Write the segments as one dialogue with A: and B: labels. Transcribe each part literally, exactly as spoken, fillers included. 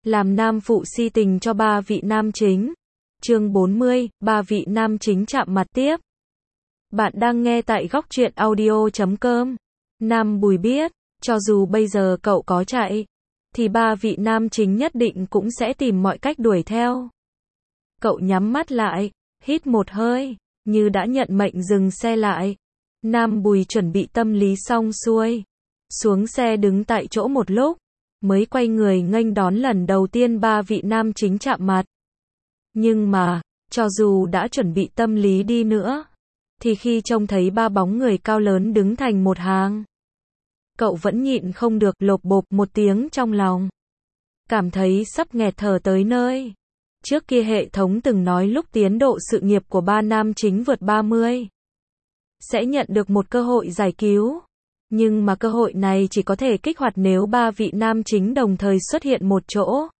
A: làm nam phụ si tình cho ba vị nam chính. Chương bốn mươi, ba vị nam chính chạm mặt tiếp. Bạn đang nghe tại góc truyện audio chấm com. Nam Bùi biết, cho dù bây giờ cậu có chạy, thì ba vị nam chính nhất định cũng sẽ tìm mọi cách đuổi theo. Cậu nhắm mắt lại, hít một hơi, như đã nhận mệnh dừng xe lại. Nam Bùi chuẩn bị tâm lý xong xuôi, xuống xe đứng tại chỗ một lúc, mới quay người nghênh đón lần đầu tiên ba vị nam chính chạm mặt. Nhưng mà, cho dù đã chuẩn bị tâm lý đi nữa, thì khi trông thấy ba bóng người cao lớn đứng thành một hàng, cậu vẫn nhịn không được lộp bộp một tiếng trong lòng. Cảm thấy sắp nghẹt thở tới nơi. Trước kia hệ thống từng nói lúc tiến độ sự nghiệp của ba nam chính vượt ba mươi, sẽ nhận được một cơ hội giải cứu. Nhưng mà cơ hội này chỉ có thể kích hoạt nếu ba vị nam chính đồng thời xuất hiện một chỗ.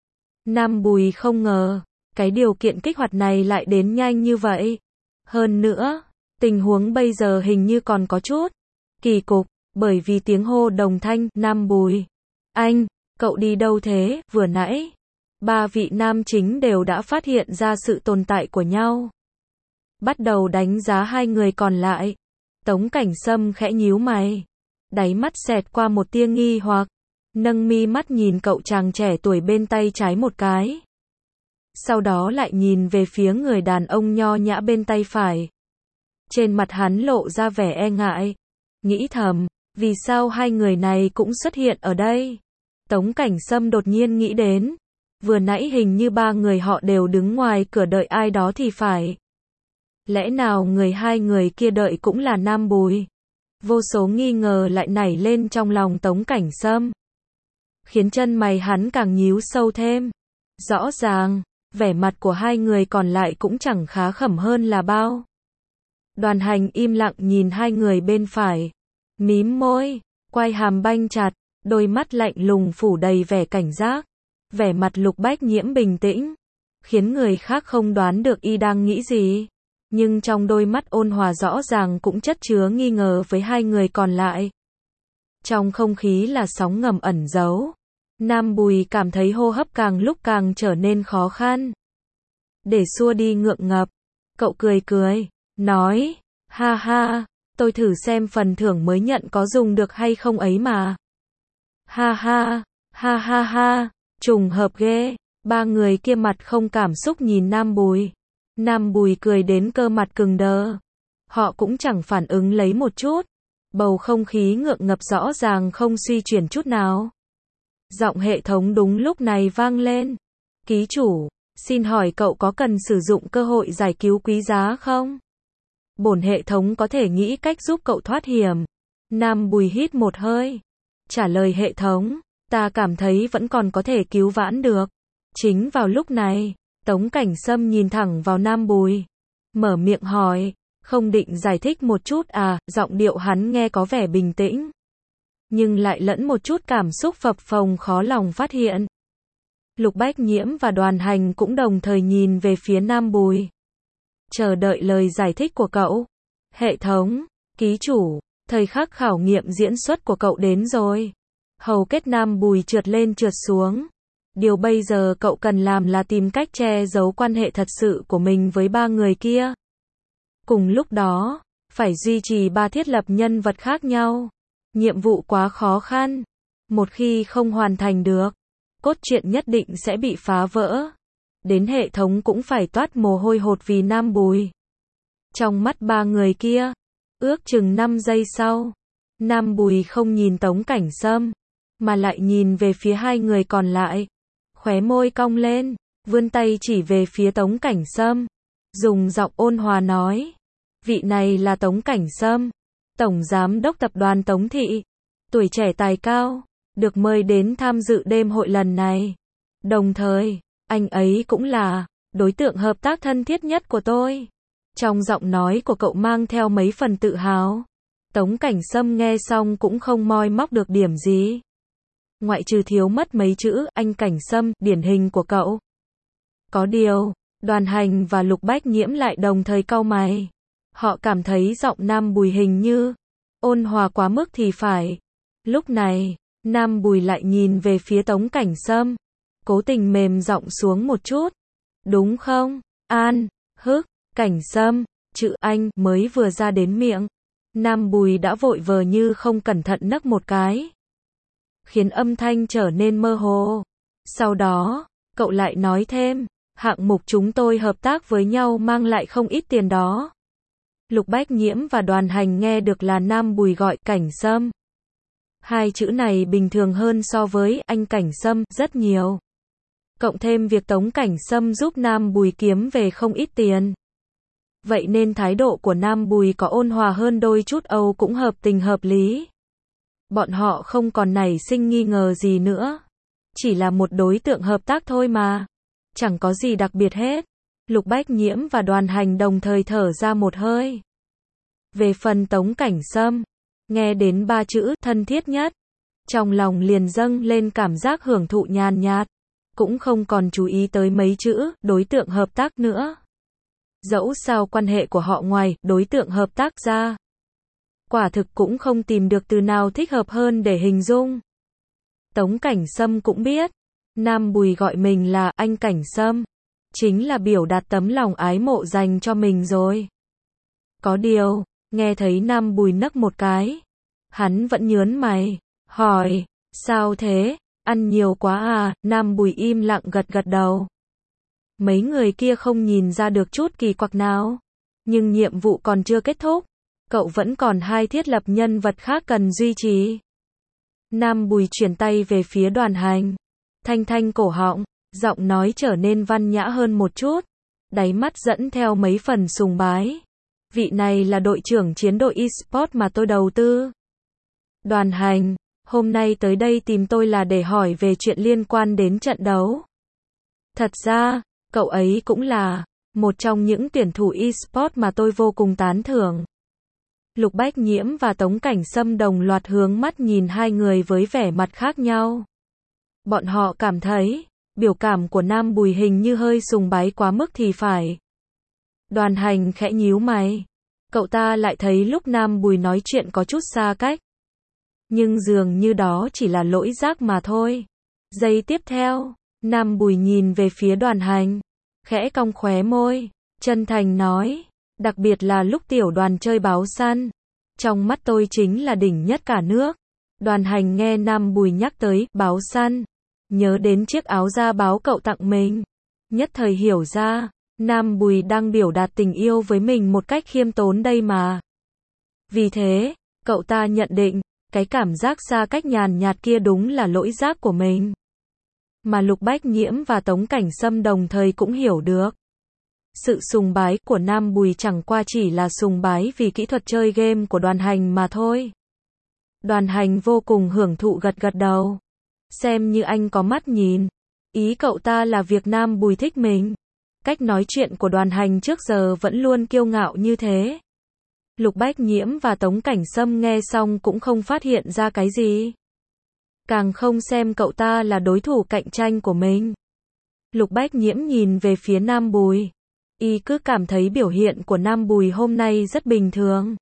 A: Nam Bùi không ngờ, cái điều kiện kích hoạt này lại đến nhanh như vậy. Hơn nữa, tình huống bây giờ hình như còn có chút kỳ cục, bởi vì tiếng hô đồng thanh, Nam Bùi. Anh, cậu đi đâu thế? Vừa nãy, ba vị nam chính đều đã phát hiện ra sự tồn tại của nhau. Bắt đầu đánh giá hai người còn lại. Tống Cảnh Sâm khẽ nhíu mày, đáy mắt xẹt qua một tia nghi hoặc, nâng mi mắt nhìn cậu chàng trẻ tuổi bên tay trái một cái. Sau đó lại nhìn về phía người đàn ông nho nhã bên tay phải. Trên mặt hắn lộ ra vẻ e ngại, nghĩ thầm, vì sao hai người này cũng xuất hiện ở đây? Tống Cảnh Sâm đột nhiên nghĩ đến, vừa nãy hình như ba người họ đều đứng ngoài cửa đợi ai đó thì phải. Lẽ nào người hai người kia đợi cũng là Nam Bùi? Vô số nghi ngờ lại nảy lên trong lòng Tống Cảnh Sâm, khiến chân mày hắn càng nhíu sâu thêm. Rõ ràng, vẻ mặt của hai người còn lại cũng chẳng khá khẩm hơn là bao. Đoàn Hành im lặng nhìn hai người bên phải, mím môi, quai hàm banh chặt, đôi mắt lạnh lùng phủ đầy vẻ cảnh giác. Vẻ mặt Lục Bách Nhiễm bình tĩnh, khiến người khác không đoán được y đang nghĩ gì. Nhưng trong đôi mắt ôn hòa rõ ràng cũng chất chứa nghi ngờ với hai người còn lại. Trong không khí là sóng ngầm ẩn giấu. Nam Bùi cảm thấy hô hấp càng lúc càng trở nên khó khăn. Để xua đi ngượng ngập, cậu cười cười, nói, ha ha, tôi thử xem phần thưởng mới nhận có dùng được hay không ấy mà. Ha ha, ha ha ha, trùng hợp ghê. Ba người kia mặt không cảm xúc nhìn Nam Bùi. Nam Bùi cười đến cơ mặt cứng đờ. Họ cũng chẳng phản ứng lấy một chút. Bầu không khí ngượng ngập rõ ràng không suy chuyển chút nào. Giọng hệ thống đúng lúc này vang lên. Ký chủ, xin hỏi cậu có cần sử dụng cơ hội giải cứu quý giá không? Bổn hệ thống có thể nghĩ cách giúp cậu thoát hiểm. Nam Bùi hít một hơi, trả lời hệ thống, ta cảm thấy vẫn còn có thể cứu vãn được. Chính vào lúc này, Tống Cảnh Sâm nhìn thẳng vào Nam Bùi, mở miệng hỏi, không định giải thích một chút à? Giọng điệu hắn nghe có vẻ bình tĩnh, nhưng lại lẫn một chút cảm xúc phập phồng khó lòng phát hiện. Lục Bách Nhiễm và Đoàn Hành cũng đồng thời nhìn về phía Nam Bùi, chờ đợi lời giải thích của cậu. Hệ thống, ký chủ, thời khắc khảo nghiệm diễn xuất của cậu đến rồi. Hầu kết Nam Bùi trượt lên trượt xuống. Điều bây giờ cậu cần làm là tìm cách che giấu quan hệ thật sự của mình với ba người kia. Cùng lúc đó, phải duy trì ba thiết lập nhân vật khác nhau. Nhiệm vụ quá khó khăn. Một khi không hoàn thành được, cốt truyện nhất định sẽ bị phá vỡ. Đến hệ thống cũng phải toát mồ hôi hột vì Nam Bùi. Trong mắt ba người kia, ước chừng năm giây sau, Nam Bùi không nhìn Tống Cảnh Sâm, mà lại nhìn về phía hai người còn lại. Khóe môi cong lên, vươn tay chỉ về phía Tống Cảnh Sâm, dùng giọng ôn hòa nói, vị này là Tống Cảnh Sâm, Tổng Giám đốc Tập đoàn Tống Thị, tuổi trẻ tài cao, được mời đến tham dự đêm hội lần này. Đồng thời, anh ấy cũng là đối tượng hợp tác thân thiết nhất của tôi. Trong giọng nói của cậu mang theo mấy phần tự hào. Tống Cảnh Sâm nghe xong cũng không moi móc được điểm gì, ngoại trừ thiếu mất mấy chữ anh Cảnh Sâm điển hình của cậu. Có điều, Đoàn Hành và Lục Bách Nhiễm lại đồng thời cau mày. Họ cảm thấy giọng Nam Bùi hình như ôn hòa quá mức thì phải. Lúc này, Nam Bùi lại nhìn về phía Tống Cảnh Sâm, cố tình mềm giọng xuống một chút. Đúng không, An, hức, Cảnh Sâm, chữ anh mới vừa ra đến miệng. Nam Bùi đã vội vờ như không cẩn thận nấc một cái, khiến âm thanh trở nên mơ hồ. Sau đó, cậu lại nói thêm, hạng mục chúng tôi hợp tác với nhau mang lại không ít tiền đó. Lục Bách Nhiễm và Đoàn Hành nghe được là Nam Bùi gọi Cảnh Sâm. Hai chữ này bình thường hơn so với anh Cảnh Sâm rất nhiều. Cộng thêm việc Tống Cảnh Sâm giúp Nam Bùi kiếm về không ít tiền. Vậy nên thái độ của Nam Bùi có ôn hòa hơn đôi chút Âu cũng hợp tình hợp lý. Bọn họ không còn nảy sinh nghi ngờ gì nữa. Chỉ là một đối tượng hợp tác thôi mà. Chẳng có gì đặc biệt hết. Lục Bách Nhiễm và Đoàn Hành đồng thời thở ra một hơi. Về phần Tống Cảnh Sâm, nghe đến ba chữ thân thiết nhất, trong lòng liền dâng lên cảm giác hưởng thụ nhàn nhạt, cũng không còn chú ý tới mấy chữ đối tượng hợp tác nữa. Dẫu sao quan hệ của họ ngoài đối tượng hợp tác ra, quả thực cũng không tìm được từ nào thích hợp hơn để hình dung. Tống Cảnh Sâm cũng biết, Nam Bùi gọi mình là anh Cảnh Sâm, chính là biểu đạt tấm lòng ái mộ dành cho mình rồi. Có điều, nghe thấy Nam Bùi nấc một cái, hắn vẫn nhớn mày, hỏi, sao thế, ăn nhiều quá à? Nam Bùi im lặng gật gật đầu. Mấy người kia không nhìn ra được chút kỳ quặc nào, nhưng nhiệm vụ còn chưa kết thúc, cậu vẫn còn hai thiết lập nhân vật khác cần duy trì. Nam Bùi chuyển tay về phía Đoàn Hành, thanh thanh cổ họng, giọng nói trở nên văn nhã hơn một chút, đáy mắt dẫn theo mấy phần sùng bái. Vị này là đội trưởng chiến đội e-sport mà tôi đầu tư. Đoàn Hành, hôm nay tới đây tìm tôi là để hỏi về chuyện liên quan đến trận đấu. Thật ra, cậu ấy cũng là một trong những tuyển thủ e-sport mà tôi vô cùng tán thưởng. Lục Bách Nhiễm và Tống Cảnh Sâm đồng loạt hướng mắt nhìn hai người với vẻ mặt khác nhau. Bọn họ cảm thấy, biểu cảm của Nam Bùi hình như hơi sùng bái quá mức thì phải. Đoàn Hành khẽ nhíu mày. Cậu ta lại thấy lúc Nam Bùi nói chuyện có chút xa cách. Nhưng dường như đó chỉ là lỗi giác mà thôi. Giây tiếp theo, Nam Bùi nhìn về phía Đoàn Hành, khẽ cong khóe môi, chân thành nói, đặc biệt là lúc tiểu đoàn chơi báo săn, trong mắt tôi chính là đỉnh nhất cả nước. Đoàn Hành nghe Nam Bùi nhắc tới báo săn, nhớ đến chiếc áo da báo cậu tặng mình, nhất thời hiểu ra, Nam Bùi đang biểu đạt tình yêu với mình một cách khiêm tốn đây mà. Vì thế, cậu ta nhận định, cái cảm giác xa cách nhàn nhạt kia đúng là lỗi giác của mình. Mà Lục Bách Nhiễm và Tống Cảnh Sâm đồng thời cũng hiểu được. Sự sùng bái của Nam Bùi chẳng qua chỉ là sùng bái vì kỹ thuật chơi game của Đoàn Hành mà thôi. Đoàn Hành vô cùng hưởng thụ gật gật đầu. Xem như anh có mắt nhìn. Ý cậu ta là việc Nam Bùi thích mình. Cách nói chuyện của Đoàn Hành trước giờ vẫn luôn kiêu ngạo như thế. Lục Bách Nhiễm và Tống Cảnh Sâm nghe xong cũng không phát hiện ra cái gì. Càng không xem cậu ta là đối thủ cạnh tranh của mình. Lục Bách Nhiễm nhìn về phía Nam Bùi. Y cứ cảm thấy biểu hiện của Nam Bùi hôm nay rất bình thường.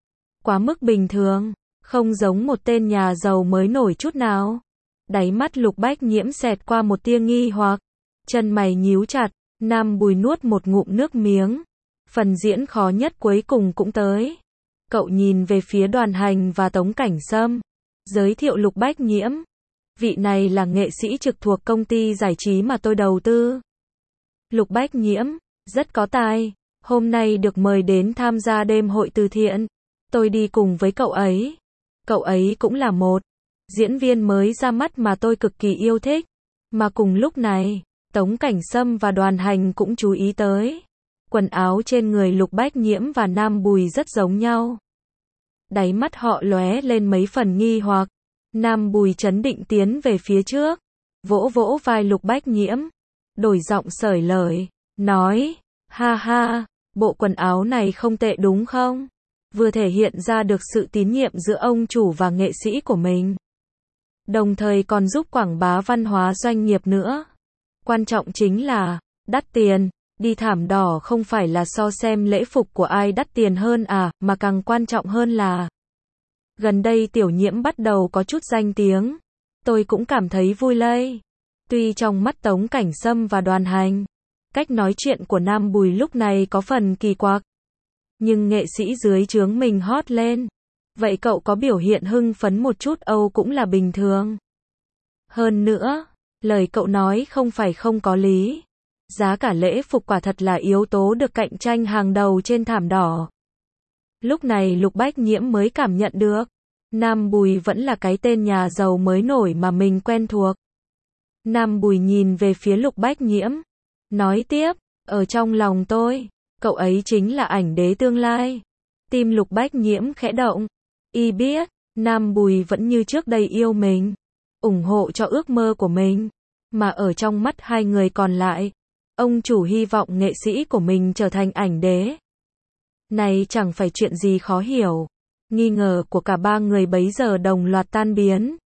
A: Quá mức bình thường, không giống một tên nhà giàu mới nổi chút nào. Đáy mắt Lục Bách Nhiễm xẹt qua một tia nghi hoặc. Chân mày nhíu chặt, Nam Bùi nuốt một ngụm nước miếng. Phần diễn khó nhất cuối cùng cũng tới. Cậu nhìn về phía Đoàn Hành và Tống Cảnh Sâm, giới thiệu Lục Bách Nhiễm. Vị này là nghệ sĩ trực thuộc công ty giải trí mà tôi đầu tư. Lục Bách Nhiễm, rất có tài, hôm nay được mời đến tham gia đêm hội từ thiện. Tôi đi cùng với cậu ấy. Cậu ấy cũng là một diễn viên mới ra mắt mà tôi cực kỳ yêu thích. Mà cùng lúc này, Tống Cảnh Sâm và Đoàn Hành cũng chú ý tới. Quần áo trên người Lục Bách Nhiễm và Nam Bùi rất giống nhau. Đáy mắt họ lóe lên mấy phần nghi hoặc. Nam Bùi trấn định tiến về phía trước, vỗ vỗ vai Lục Bách Nhiễm, đổi giọng sởi lời, nói, ha ha, bộ quần áo này không tệ đúng không? Vừa thể hiện ra được sự tín nhiệm giữa ông chủ và nghệ sĩ của mình. Đồng thời còn giúp quảng bá văn hóa doanh nghiệp nữa. Quan trọng chính là, đắt tiền, đi thảm đỏ không phải là so xem lễ phục của ai đắt tiền hơn à, mà càng quan trọng hơn là gần đây Tiểu Nhiễm bắt đầu có chút danh tiếng. Tôi cũng cảm thấy vui lây. Tuy trong mắt Tống Cảnh Sâm và Đoàn Hành, cách nói chuyện của Nam Bùi lúc này có phần kỳ quặc, nhưng nghệ sĩ dưới trướng mình hot lên, vậy cậu có biểu hiện hưng phấn một chút âu cũng là bình thường. Hơn nữa, lời cậu nói không phải không có lý. Giá cả lễ phục quả thật là yếu tố được cạnh tranh hàng đầu trên thảm đỏ. Lúc này Lục Bách Nhiễm mới cảm nhận được, Nam Bùi vẫn là cái tên nhà giàu mới nổi mà mình quen thuộc. Nam Bùi nhìn về phía Lục Bách Nhiễm, nói tiếp, ở trong lòng tôi, cậu ấy chính là ảnh đế tương lai. Tim Lục Bách Nhiễm khẽ động, y biết, Nam Bùi vẫn như trước đây yêu mình, ủng hộ cho ước mơ của mình, mà ở trong mắt hai người còn lại, ông chủ hy vọng nghệ sĩ của mình trở thành ảnh đế. Này chẳng phải chuyện gì khó hiểu. Nghi ngờ của cả ba người bấy giờ đồng loạt tan biến.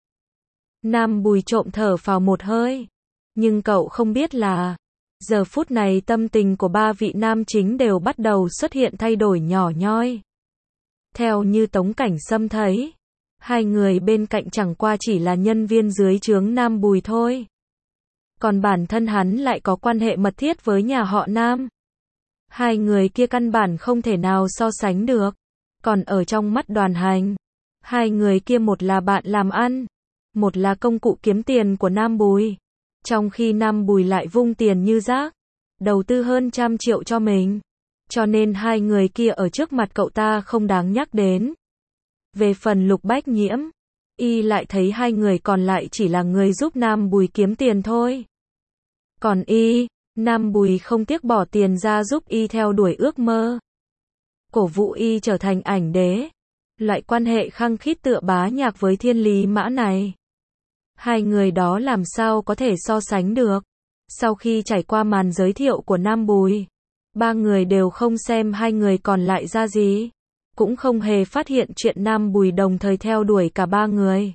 A: Nam Bùi trộm thở phào một hơi. Nhưng cậu không biết là, giờ phút này tâm tình của ba vị nam chính đều bắt đầu xuất hiện thay đổi nhỏ nhoi. Theo như Tống Cảnh Sâm thấy, hai người bên cạnh chẳng qua chỉ là nhân viên dưới trướng Nam Bùi thôi. Còn bản thân hắn lại có quan hệ mật thiết với nhà họ Nam. Hai người kia căn bản không thể nào so sánh được. Còn ở trong mắt Đoàn Hành, hai người kia một là bạn làm ăn, một là công cụ kiếm tiền của Nam Bùi. Trong khi Nam Bùi lại vung tiền như rác, đầu tư hơn trăm triệu cho mình. Cho nên hai người kia ở trước mặt cậu ta không đáng nhắc đến. Về phần Lục Bách Nhiễm, y lại thấy hai người còn lại chỉ là người giúp Nam Bùi kiếm tiền thôi. Còn y, Nam Bùi không tiếc bỏ tiền ra giúp y theo đuổi ước mơ, cổ vũ y trở thành ảnh đế. Loại quan hệ khăng khít tựa bá nhạc với Thiên Lý Mã này, hai người đó làm sao có thể so sánh được. Sau khi trải qua màn giới thiệu của Nam Bùi, ba người đều không xem hai người còn lại ra gì, cũng không hề phát hiện chuyện Nam Bùi đồng thời theo đuổi cả ba người.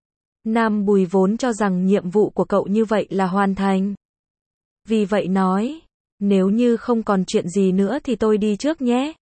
A: Nam Bùi vốn cho rằng nhiệm vụ của cậu như vậy là hoàn thành. Vì vậy nói, nếu như không còn chuyện gì nữa thì tôi đi trước nhé.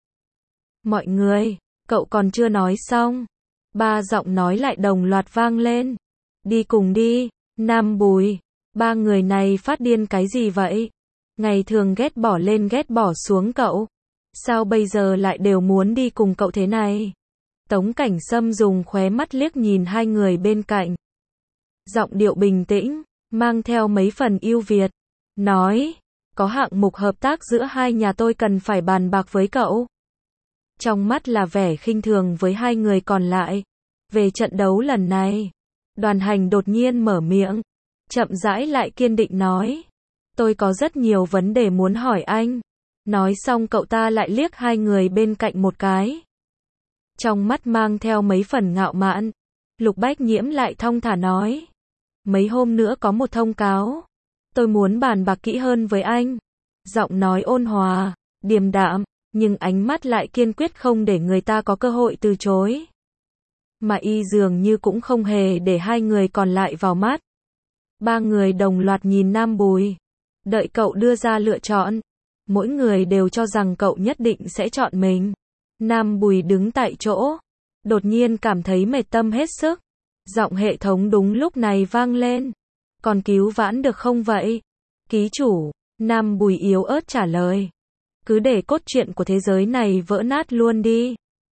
A: Mọi người, cậu còn chưa nói xong. Ba giọng nói lại đồng loạt vang lên. Đi cùng đi, Nam Bùi. Ba người này phát điên cái gì vậy? Ngày thường ghét bỏ lên ghét bỏ xuống cậu. Sao bây giờ lại đều muốn đi cùng cậu thế này? Tống Cảnh Sâm dùng khóe mắt liếc nhìn hai người bên cạnh. Giọng điệu bình tĩnh, mang theo mấy phần ưu việt. Nói, có hạng mục hợp tác giữa hai nhà tôi cần phải bàn bạc với cậu. Trong mắt là vẻ khinh thường với hai người còn lại. Về trận đấu lần này, Đoàn Hành đột nhiên mở miệng, chậm rãi lại kiên định nói. Tôi có rất nhiều vấn đề muốn hỏi anh. Nói xong cậu ta lại liếc hai người bên cạnh một cái. Trong mắt mang theo mấy phần ngạo mạn. Lục Bách Nhiễm lại thong thả nói. Mấy hôm nữa có một thông cáo. Tôi muốn bàn bạc kỹ hơn với anh. Giọng nói ôn hòa, điềm đạm, nhưng ánh mắt lại kiên quyết không để người ta có cơ hội từ chối. Mà y dường như cũng không hề để hai người còn lại vào mắt. Ba người đồng loạt nhìn Nam Bùi. Đợi cậu đưa ra lựa chọn. Mỗi người đều cho rằng cậu nhất định sẽ chọn mình. Nam Bùi đứng tại chỗ. Đột nhiên cảm thấy mệt tâm hết sức. Giọng hệ thống đúng lúc này vang lên. Còn cứu vãn được không vậy? Ký chủ, Nam Bùi yếu ớt trả lời. Cứ để cốt truyện của thế giới này vỡ nát luôn đi.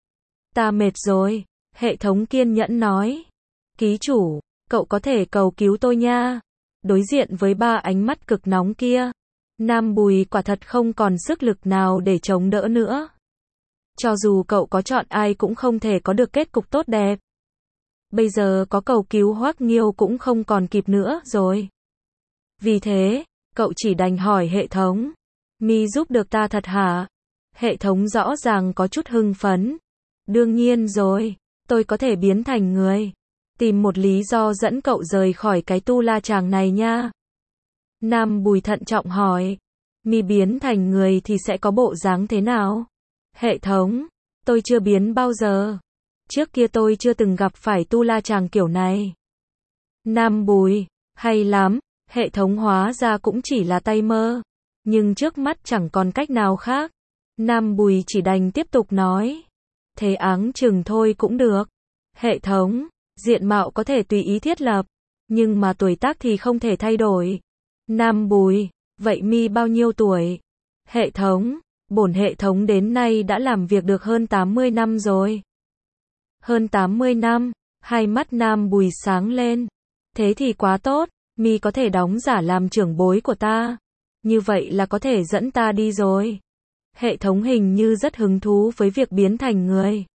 A: Ta mệt rồi, hệ thống kiên nhẫn nói. Ký chủ, cậu có thể cầu cứu tôi nha. Đối diện với ba ánh mắt cực nóng kia, Nam Bùi quả thật không còn sức lực nào để chống đỡ nữa. Cho dù cậu có chọn ai cũng không thể có được kết cục tốt đẹp. Bây giờ có cầu cứu Hoắc Nghiêu cũng không còn kịp nữa rồi. Vì thế, cậu chỉ đành hỏi hệ thống. Mi giúp được ta thật hả? Hệ thống rõ ràng có chút hưng phấn. Đương nhiên rồi, tôi có thể biến thành người. Tìm một lý do dẫn cậu rời khỏi cái tu la chàng này nha. Nam Bùi thận trọng hỏi. Mi biến thành người thì sẽ có bộ dáng thế nào? Hệ thống, tôi chưa biến bao giờ. Trước kia tôi chưa từng gặp phải tu la chàng kiểu này. Nam Bùi, hay lắm, hệ thống hóa ra cũng chỉ là tay mơ. Nhưng trước mắt chẳng còn cách nào khác. Nam Bùi chỉ đành tiếp tục nói. Thế áng chừng thôi cũng được. Hệ thống, diện mạo có thể tùy ý thiết lập. Nhưng mà tuổi tác thì không thể thay đổi. Nam Bùi, vậy mi bao nhiêu tuổi? Hệ thống, bổn hệ thống đến nay đã làm việc được hơn tám mươi năm rồi. Hơn tám mươi năm, hai mắt Nam Bùi sáng lên. Thế thì quá tốt, mi có thể đóng giả làm trưởng bối của ta. Như vậy là có thể dẫn ta đi rồi. Hệ thống hình như rất hứng thú với việc biến thành người.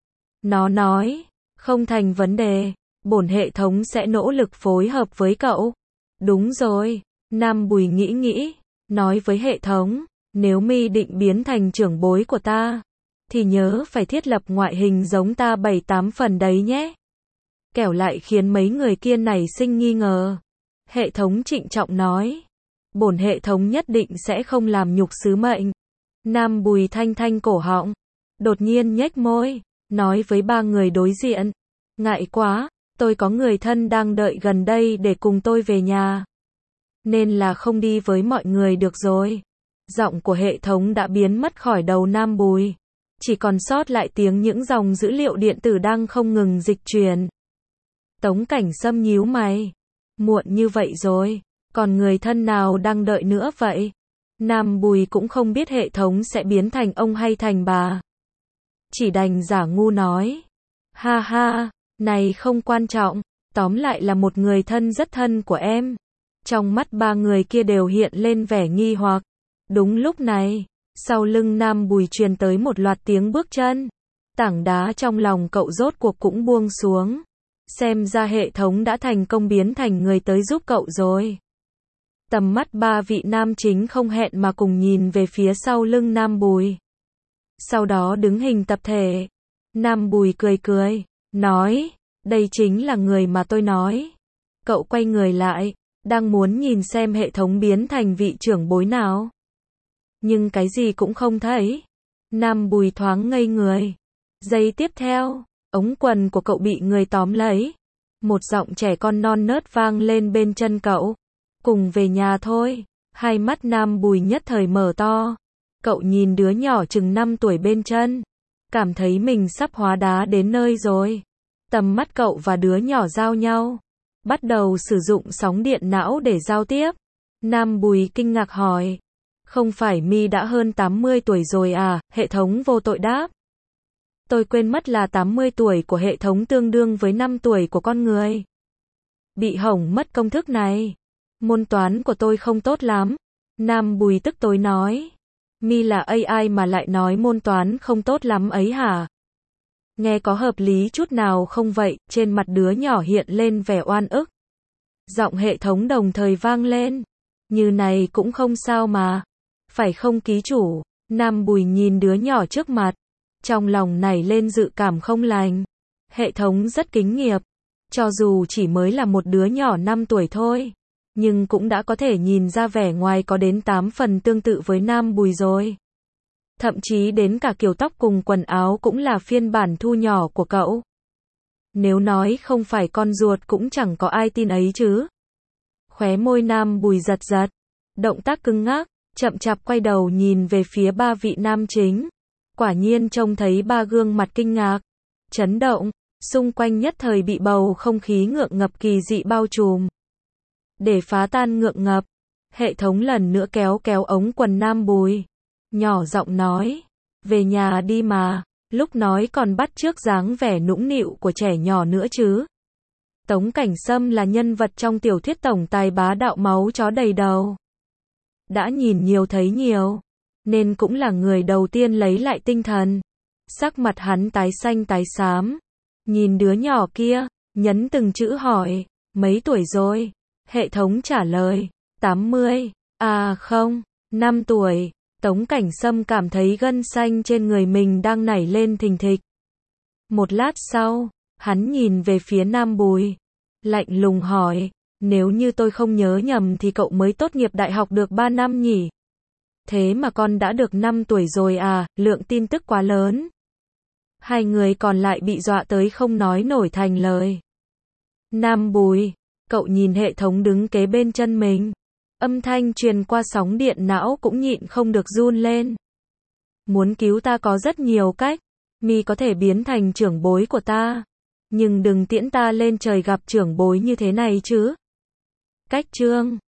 A: Nó nói, không thành vấn đề, bổn hệ thống sẽ nỗ lực phối hợp với cậu. Đúng rồi, Nam Bùi nghĩ nghĩ, nói với hệ thống, nếu mi định biến thành trưởng bối của ta, thì nhớ phải thiết lập ngoại hình giống ta bảy tám phần đấy nhé. Kẻo lại khiến mấy người kia nảy sinh nghi ngờ. Hệ thống trịnh trọng nói, bổn hệ thống nhất định sẽ không làm nhục sứ mệnh. Nam Bùi thanh thanh cổ họng, đột nhiên nhếch môi, nói với ba người đối diện, ngại quá, tôi có người thân đang đợi gần đây để cùng tôi về nhà. Nên là không đi với mọi người được rồi. Giọng của hệ thống đã biến mất khỏi đầu Nam Bùi. Chỉ còn sót lại tiếng những dòng dữ liệu điện tử đang không ngừng dịch chuyển. Tống Cảnh Sâm nhíu mày. Muộn như vậy rồi, còn người thân nào đang đợi nữa vậy? Nam Bùi cũng không biết hệ thống sẽ biến thành ông hay thành bà. Chỉ đành giả ngu nói. Ha ha, này không quan trọng, tóm lại là một người thân rất thân của em. Trong mắt ba người kia đều hiện lên vẻ nghi hoặc. Đúng lúc này, sau lưng Nam Bùi truyền tới một loạt tiếng bước chân. Tảng đá trong lòng cậu rốt cuộc cũng buông xuống. Xem ra hệ thống đã thành công biến thành người tới giúp cậu rồi. Tầm mắt ba vị nam chính không hẹn mà cùng nhìn về phía sau lưng Nam Bùi. Sau đó đứng hình tập thể. Nam Bùi cười cười, nói, đây chính là người mà tôi nói. Cậu quay người lại, đang muốn nhìn xem hệ thống biến thành vị trưởng bối nào. Nhưng cái gì cũng không thấy. Nam Bùi thoáng ngây người. Giây tiếp theo, ống quần của cậu bị người tóm lấy. Một giọng trẻ con non nớt vang lên bên chân cậu. Cùng về nhà thôi. Hai mắt Nam Bùi nhất thời mở to. Cậu nhìn đứa nhỏ chừng năm tuổi bên chân. Cảm thấy mình sắp hóa đá đến nơi rồi. Tầm mắt cậu và đứa nhỏ giao nhau. Bắt đầu sử dụng sóng điện não để giao tiếp. Nam Bùi kinh ngạc hỏi. Không phải mi đã hơn tám mươi tuổi rồi à? Hệ thống vô tội đáp. Tôi quên mất là tám mươi tuổi của hệ thống tương đương với năm tuổi của con người. Bị hỏng mất công thức này. Môn toán của tôi không tốt lắm. Nam Bùi tức tối nói. Mi là a i mà lại nói môn toán không tốt lắm ấy hả? Nghe có hợp lý chút nào không vậy? Trên mặt đứa nhỏ hiện lên vẻ oan ức. Giọng hệ thống đồng thời vang lên. Như này cũng không sao mà. Phải không ký chủ? Nam Bùi nhìn đứa nhỏ trước mặt. Trong lòng nảy lên dự cảm không lành. Hệ thống rất kính nghiệp. Cho dù chỉ mới là một đứa nhỏ năm tuổi thôi. Nhưng cũng đã có thể nhìn ra vẻ ngoài có đến tám phần tương tự với Nam Bùi rồi. Thậm chí đến cả kiểu tóc cùng quần áo cũng là phiên bản thu nhỏ của cậu. Nếu nói không phải con ruột cũng chẳng có ai tin ấy chứ. Khóe môi Nam Bùi giật giật. Động tác cứng ngắc, chậm chạp quay đầu nhìn về phía ba vị nam chính. Quả nhiên trông thấy ba gương mặt kinh ngạc, chấn động, xung quanh nhất thời bị bầu không khí ngượng ngập kỳ dị bao trùm. Để phá tan ngượng ngập, hệ thống lần nữa kéo kéo ống quần Nam Bùi. Nhỏ giọng nói, về nhà đi mà, lúc nói còn bắt chước dáng vẻ nũng nịu của trẻ nhỏ nữa chứ. Tống Cảnh Sâm là nhân vật trong tiểu thuyết tổng tài bá đạo máu chó đầy đầu. Đã nhìn nhiều thấy nhiều, nên cũng là người đầu tiên lấy lại tinh thần. Sắc mặt hắn tái xanh tái xám. Nhìn đứa nhỏ kia, nhấn từng chữ hỏi, mấy tuổi rồi? Hệ thống trả lời, tám mươi. À không, năm tuổi. Tống Cảnh Sâm cảm thấy gân xanh trên người mình đang nảy lên thình thịch. Một lát sau, hắn nhìn về phía Nam Bùi. Lạnh lùng hỏi, nếu như tôi không nhớ nhầm thì cậu mới tốt nghiệp đại học được ba năm nhỉ? Thế mà con đã được năm tuổi rồi à? Lượng tin tức quá lớn. Hai người còn lại bị dọa tới không nói nổi thành lời. Nam Bùi, cậu nhìn hệ thống đứng kế bên chân mình. Âm thanh truyền qua sóng điện não cũng nhịn không được run lên. Muốn cứu ta có rất nhiều cách. Mi có thể biến thành trưởng bối của ta. Nhưng đừng tiễn ta lên trời gặp trưởng bối như thế này chứ. Cách chương